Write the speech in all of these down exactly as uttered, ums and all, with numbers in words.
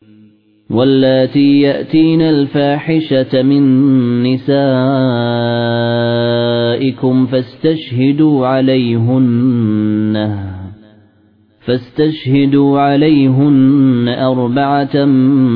واللاتي يأتين الفاحشة من نسائكم فاستشهدوا عليهن فاستشهدوا عليهن أربعة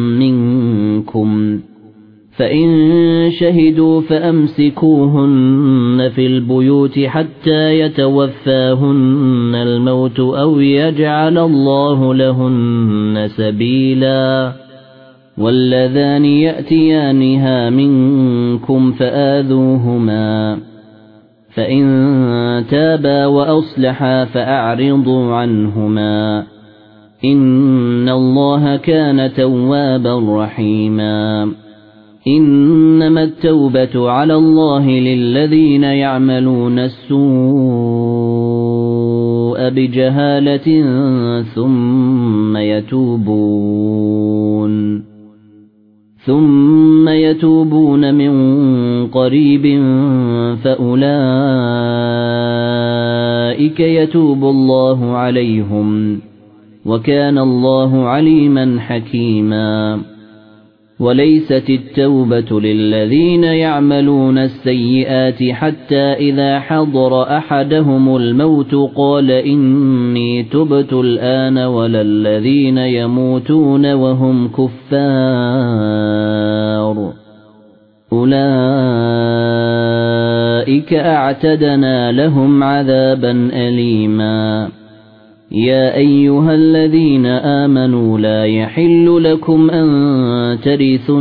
منكم فإن شهدوا فأمسكوهن في البيوت حتى يتوفاهن الموت أو يجعل الله لهن سبيلا واللذان يأتيانها منكم فآذوهما فإن تابا وأصلحا فأعرضوا عنهما إن الله كان توابا رحيما إنما التوبة على الله للذين يعملون السوء بجهالة ثم يتوبون ثم يتوبون من قريب فأولئك يتوب الله عليهم وكان الله عليما حكيما وليست التوبة للذين يعملون السيئات حتى إذا حضر أحدهم الموت قال إني تبت الآن ولا الذين يموتون وهم كفار أولئك أعتدنا لهم عذابا أليما يا أيها الذين آمنوا لا يحل لكم أن ترثوا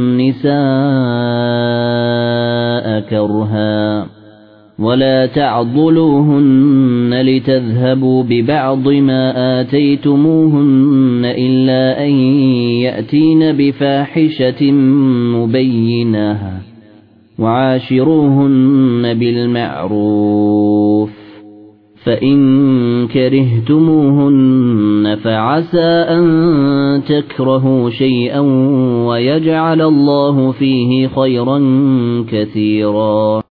النساء كرها ولا تعضلوهن لتذهبوا ببعض ما آتيتموهن إلا أن يأتين بفاحشة مبينة وعاشروهن بالمعروف فإن كرهتموهن فعسى أن تكرهوا شيئا ويجعل الله فيه خيرا كثيرا